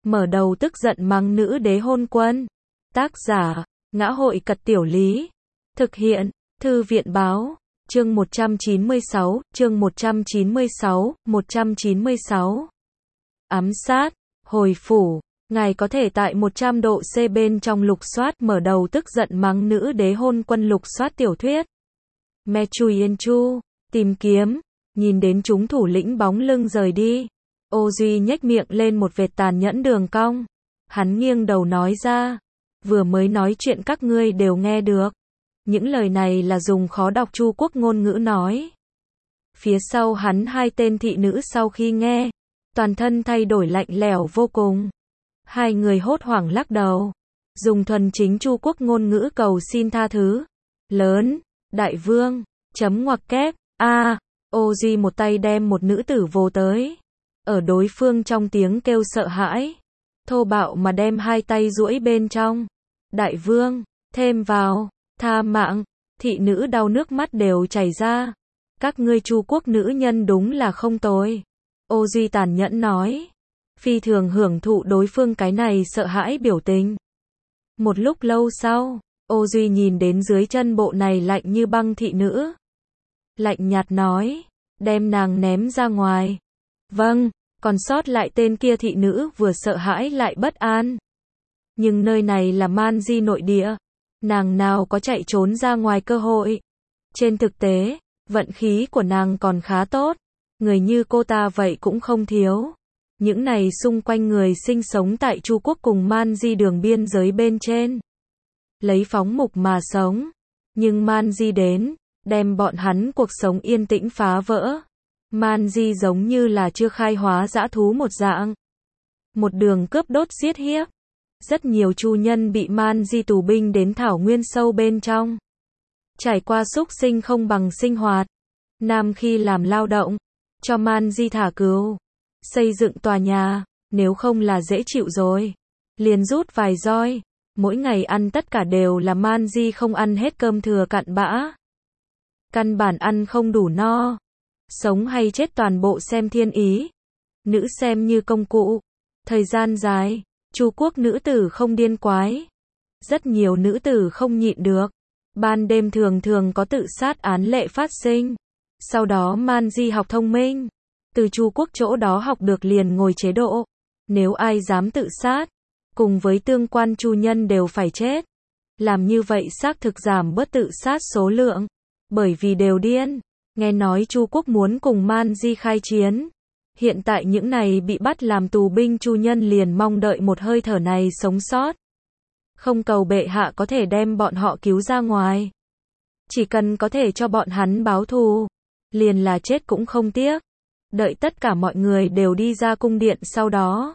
mở đầu tức giận mắng nữ đế hôn quân. Tác giả, Ngã hội Cật Tiểu Lý. Thực hiện, Thư viện Báo. Chương 196, chương 196. Ám sát, hồi phủ. Ngài có thể tại 100 độ C bên trong lục soát mở đầu tức giận mắng nữ đế hôn quân lục soát tiểu thuyết. Me Chui Yên Chu, tìm kiếm, nhìn đến chúng thủ lĩnh bóng lưng rời đi. Ô Duy nhếch miệng lên một vệt tàn nhẫn đường cong. Hắn nghiêng đầu nói ra, vừa mới nói chuyện các ngươi đều nghe được. Những lời này là dùng khó đọc Chu Quốc ngôn ngữ nói. Phía sau hắn hai tên thị nữ sau khi nghe, toàn thân thay đổi lạnh lẽo vô cùng. Hai người hốt hoảng lắc đầu, dùng thuần chính Chu Quốc ngôn ngữ cầu xin tha thứ. Lớn, đại vương, chấm ngoặc kép, Ô Duy một tay đem một nữ tử vồ tới. Ở đối phương trong tiếng kêu sợ hãi, thô bạo mà đem hai tay duỗi bên trong. Đại vương, thêm vào, tha mạng, thị nữ đau nước mắt đều chảy ra. Các ngươi Chu Quốc nữ nhân đúng là không tồi. Ô Duy tàn nhẫn nói, phi thường hưởng thụ đối phương cái này sợ hãi biểu tình. Một lúc lâu sau, Ô Duy nhìn đến dưới chân bộ này lạnh như băng thị nữ. Lạnh nhạt nói, đem nàng ném ra ngoài. Vâng, còn sót lại tên kia thị nữ vừa sợ hãi lại bất an. Nhưng nơi này là Man Di nội địa, nàng nào có chạy trốn ra ngoài cơ hội. Trên thực tế, vận khí của nàng còn khá tốt, người như cô ta vậy cũng không thiếu. Những này xung quanh người sinh sống tại Chu Quốc cùng Man Di đường biên giới bên trên, lấy phóng mục mà sống. Nhưng Man Di đến, đem bọn hắn cuộc sống yên tĩnh phá vỡ. Man Di giống như là chưa khai hóa dã thú một dạng. Một đường cướp đốt giết hiếp. Rất nhiều chu nhân bị Man Di tù binh đến thảo nguyên sâu bên trong. Trải qua súc sinh không bằng sinh hoạt. Nam khi làm lao động, cho Man Di thả cứu. Xây dựng tòa nhà, nếu không là dễ chịu rồi. Liền rút vài roi. Mỗi ngày ăn tất cả đều là Man Di không ăn hết cơm thừa cặn bã. Căn bản ăn không đủ no. Sống hay chết toàn bộ xem thiên ý. Nữ xem như công cụ. Thời gian dài, Chu Quốc nữ tử không điên quái. Rất nhiều nữ tử không nhịn được. Ban đêm thường thường có tự sát án lệ phát sinh. Sau đó Man Di học thông minh. Từ Chu Quốc chỗ đó học được liền ngồi chế độ. Nếu ai dám tự sát, cùng với tương quan chu nhân đều phải chết. Làm như vậy xác thực giảm bớt tự sát số lượng. Bởi vì đều điên. Nghe nói Chu Quốc muốn cùng Man Di khai chiến. Hiện tại những này bị bắt làm tù binh chu nhân liền mong đợi một hơi thở này sống sót. Không cầu bệ hạ có thể đem bọn họ cứu ra ngoài. Chỉ cần có thể cho bọn hắn báo thù, liền là chết cũng không tiếc. Đợi tất cả mọi người đều đi ra cung điện sau đó.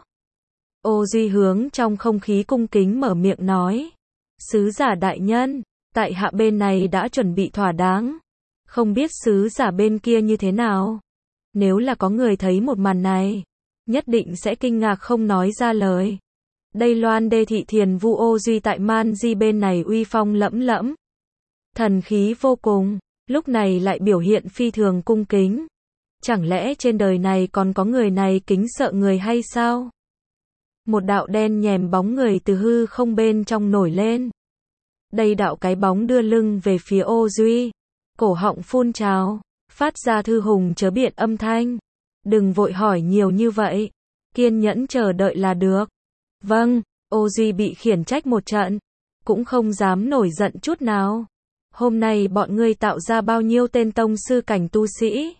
Ô Duy hướng trong không khí cung kính mở miệng nói. Sứ giả đại nhân, tại hạ bên này đã chuẩn bị thỏa đáng. Không biết sứ giả bên kia như thế nào. Nếu là có người thấy một màn này, nhất định sẽ kinh ngạc không nói ra lời. Đây Loan Đê thị thiền vu Ô Duy tại Man Di bên này uy phong lẫm lẫm. Thần khí vô cùng, lúc này lại biểu hiện phi thường cung kính. Chẳng lẽ trên đời này còn có người này kính sợ người hay sao? Một đạo đen nhèm bóng người từ hư không bên trong nổi lên. Đây đạo cái bóng đưa lưng về phía Ô Duy. Cổ họng phun trào, phát ra thư hùng chớ biện âm thanh. Đừng vội hỏi nhiều như vậy, kiên nhẫn chờ đợi là được. Vâng, Ô Duy bị khiển trách một trận, cũng không dám nổi giận chút nào. Hôm nay bọn ngươi tạo ra bao nhiêu tên tông sư cảnh tu sĩ?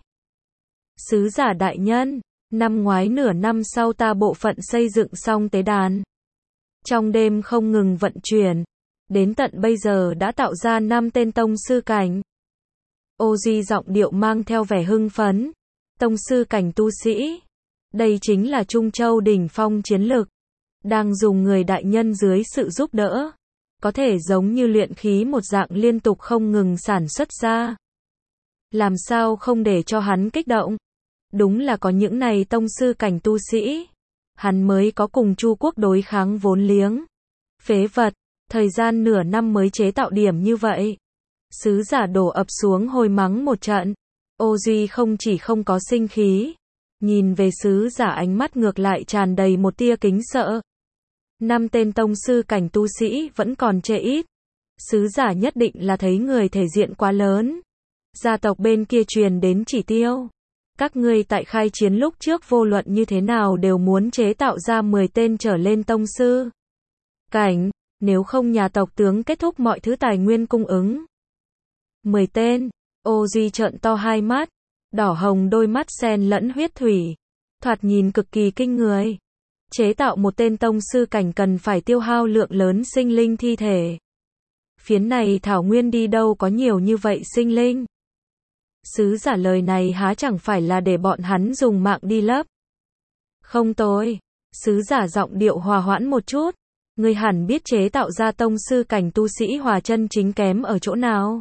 Sứ giả đại nhân, năm ngoái nửa năm sau ta bộ phận xây dựng xong tế đàn. Trong đêm không ngừng vận chuyển, đến tận bây giờ đã tạo ra 5 tên tông sư cảnh. Ô Duy giọng điệu mang theo vẻ hưng phấn. Tông sư cảnh tu sĩ. Đây chính là Trung Châu đỉnh phong chiến lực. Đang dùng người đại nhân dưới sự giúp đỡ. Có thể giống như luyện khí một dạng liên tục không ngừng sản xuất ra. Làm sao không để cho hắn kích động. Đúng là có những này tông sư cảnh tu sĩ. Hắn mới có cùng Chu Quốc đối kháng vốn liếng. Phế vật, thời gian nửa năm mới chế tạo điểm như vậy. Sứ giả đổ ập xuống hồi mắng một trận. Ô Duy không chỉ không có sinh khí, nhìn về sứ giả ánh mắt ngược lại tràn đầy một tia kính sợ. 5 tên tông sư cảnh tu sĩ vẫn còn chê ít. Sứ giả nhất định là thấy người thể diện quá lớn. Gia tộc bên kia truyền đến chỉ tiêu. Các ngươi tại khai chiến lúc trước vô luận như thế nào đều muốn chế tạo ra 10 tên trở lên tông sư cảnh, nếu không nhà tộc tướng kết thúc mọi thứ tài nguyên cung ứng. 10 tên, Ô Duy trợn to hai mắt, đỏ hồng đôi mắt xen lẫn huyết thủy, thoạt nhìn cực kỳ kinh người. Chế tạo một tên tông sư cảnh cần phải tiêu hao lượng lớn sinh linh thi thể. Phiến này thảo nguyên đi đâu có nhiều như vậy sinh linh. Sứ giả lời này há chẳng phải là để bọn hắn dùng mạng đi lấp. Không tôi. Sứ giả giọng điệu hòa hoãn một chút. Ngươi hẳn biết chế tạo ra tông sư cảnh tu sĩ hòa chân chính kém ở chỗ nào.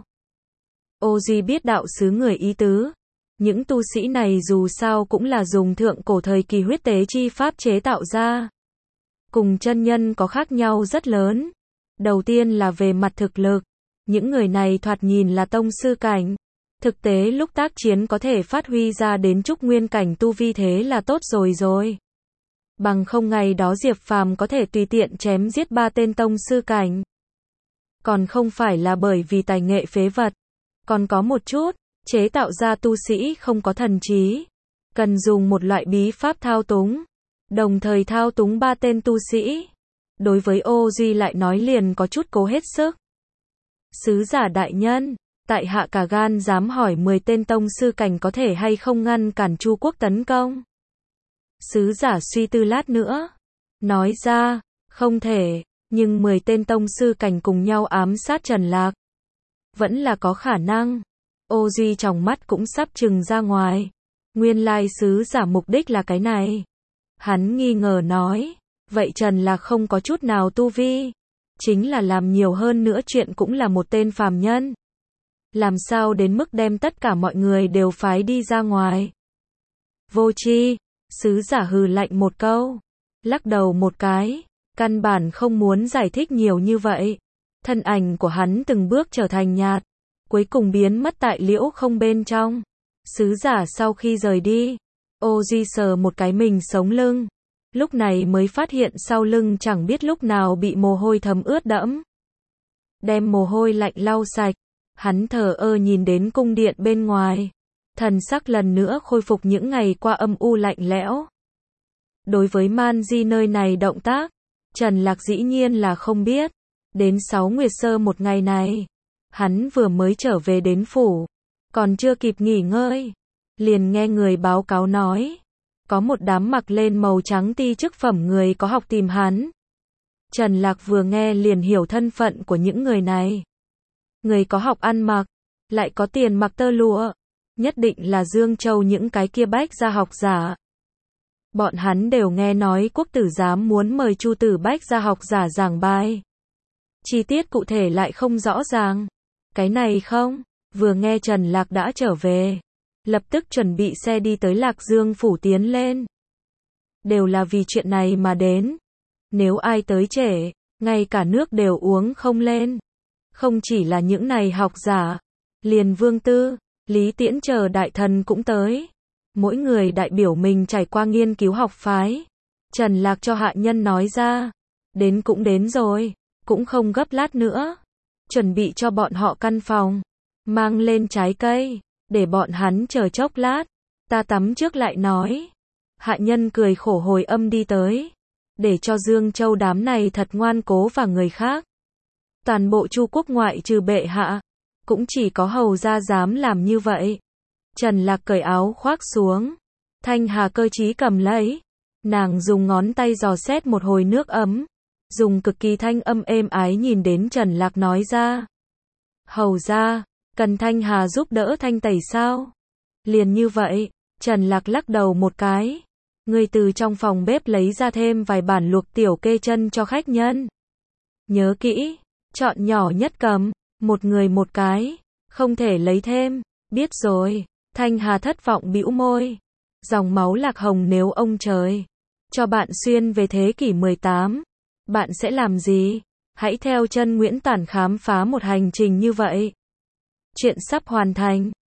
Ô Duy biết đạo sứ người ý tứ. Những tu sĩ này dù sao cũng là dùng thượng cổ thời kỳ huyết tế chi pháp chế tạo ra. Cùng chân nhân có khác nhau rất lớn. Đầu tiên là về mặt thực lực. Những người này thoạt nhìn là tông sư cảnh. Thực tế lúc tác chiến có thể phát huy ra đến trúc nguyên cảnh tu vi thế là tốt rồi. Bằng không ngày đó Diệp Phàm có thể tùy tiện chém giết 3 tên tông sư cảnh. Còn không phải là bởi vì tài nghệ phế vật. Còn có một chút, chế tạo ra tu sĩ không có thần trí. Cần dùng một loại bí pháp thao túng. Đồng thời thao túng 3 tên tu sĩ. Đối với Ô Duy lại nói liền có chút cố hết sức. Sứ giả đại nhân, tại hạ cả gan dám hỏi 10 tên tông sư cảnh có thể hay không ngăn cản Chu quốc tấn công. Sứ giả suy tư lát nữa, nói ra, không thể, nhưng 10 tên tông sư cảnh cùng nhau ám sát Trần Lạc. Vẫn là có khả năng. Ô Duy trong mắt cũng sắp trừng ra ngoài. Nguyên lai sứ giả mục đích là cái này. Hắn nghi ngờ nói, vậy Trần Lạc không có chút nào tu vi. Chính là làm nhiều hơn nữa chuyện cũng là một tên phàm nhân. Làm sao đến mức đem tất cả mọi người đều phái đi ra ngoài. Vô tri, sứ giả hừ lạnh một câu, lắc đầu một cái, căn bản không muốn giải thích nhiều như vậy. Thân ảnh của hắn từng bước trở thành nhạt, cuối cùng biến mất tại liễu không bên trong. Sứ giả sau khi rời đi, Ô Duy sờ một cái mình sống lưng, lúc này mới phát hiện sau lưng chẳng biết lúc nào bị mồ hôi thấm ướt đẫm. Đem mồ hôi lạnh lau sạch, hắn thờ ơ nhìn đến cung điện bên ngoài, thần sắc lần nữa khôi phục những ngày qua âm u lạnh lẽo. Đối với Man Di nơi này động tác, Trần Lạc dĩ nhiên là không biết. Đến 6 Nguyệt Sơ một ngày này, hắn vừa mới trở về đến phủ, còn chưa kịp nghỉ ngơi, liền nghe người báo cáo nói, có một đám mặc lên màu trắng ti chức phẩm người có học tìm hắn. Trần Lạc vừa nghe liền hiểu thân phận của những người này. Người có học ăn mặc, lại có tiền mặc tơ lụa, nhất định là Dương Châu những cái kia bách gia học giả. Bọn hắn đều nghe nói quốc tử giám muốn mời Chu tử bách gia học giả giảng bài. Chi tiết cụ thể lại không rõ ràng. Cái này không, vừa nghe Trần Lạc đã trở về, lập tức chuẩn bị xe đi tới Lạc Dương phủ tiến lên. Đều là vì chuyện này mà đến. Nếu ai tới trễ, ngay cả nước đều uống không lên. Không chỉ là những này học giả, liền Vương Tư, Lý Tiễn chờ đại thần cũng tới. Mỗi người đại biểu mình trải qua nghiên cứu học phái. Trần Lạc cho hạ nhân nói ra, đến cũng đến rồi, cũng không gấp lát nữa. Chuẩn bị cho bọn họ căn phòng, mang lên trái cây, để bọn hắn chờ chốc lát, ta tắm trước lại nói. Hạ nhân cười khổ hồi âm đi tới, để cho Dương Châu đám này thật ngoan cố và người khác. Toàn bộ Chu quốc ngoại trừ bệ hạ, cũng chỉ có hầu gia dám làm như vậy. Trần Lạc cởi áo khoác xuống, Thanh Hà cơ trí cầm lấy, nàng dùng ngón tay dò xét một hồi nước ấm, dùng cực kỳ thanh âm êm ái nhìn đến Trần Lạc nói ra. Hầu gia, cần Thanh Hà giúp đỡ thanh tẩy sao? Liền như vậy, Trần Lạc lắc đầu một cái. Người từ trong phòng bếp lấy ra thêm vài bản luộc tiểu kê chân cho khách nhân. Nhớ kỹ, chọn nhỏ nhất cầm, một người một cái, không thể lấy thêm. Biết rồi. Thanh Hà thất vọng bĩu môi. Dòng máu Lạc Hồng nếu ông trời cho bạn xuyên về thế kỷ 18, bạn sẽ làm gì? Hãy theo chân Nguyễn Tản khám phá một hành trình như vậy. Chuyện sắp hoàn thành.